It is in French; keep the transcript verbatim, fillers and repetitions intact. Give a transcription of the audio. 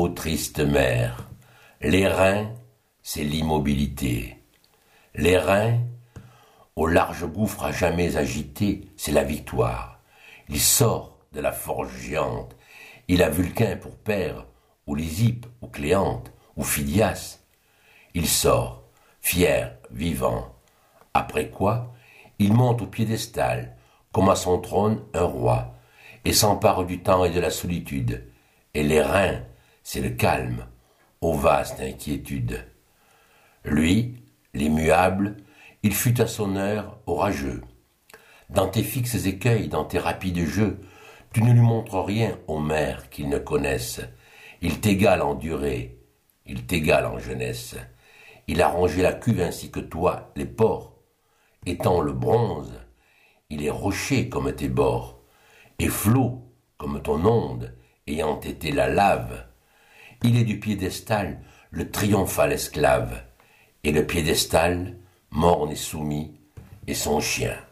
ô triste mer, les reins, c'est l'immobilité. Les reins, au large gouffre à jamais agité, c'est la victoire. Il sort de la forge géante. Il a Vulcain pour père, ou Lysippe, ou Cléante, ou Phidias. Il sort, fier, vivant. Après quoi, il monte au piédestal, comme à son trône un roi, et s'empare du temps et de la solitude. Et les reins, c'est le calme, aux vastes inquiétudes. Lui, l'immuable, il fut à son heure orageux. Dans tes fixes écueils, dans tes rapides jeux, tu ne lui montres rien, ô mère, qu'il ne connaisse. Il t'égale en durée, il t'égale en jeunesse. Il a rongé la cuve ainsi que toi, les ports. Étant le bronze, il est rocher comme tes bords, et flot comme ton onde, ayant été la lave. Il est du piédestal le triomphal esclave, et le piédestal, morne et soumis, est son chien.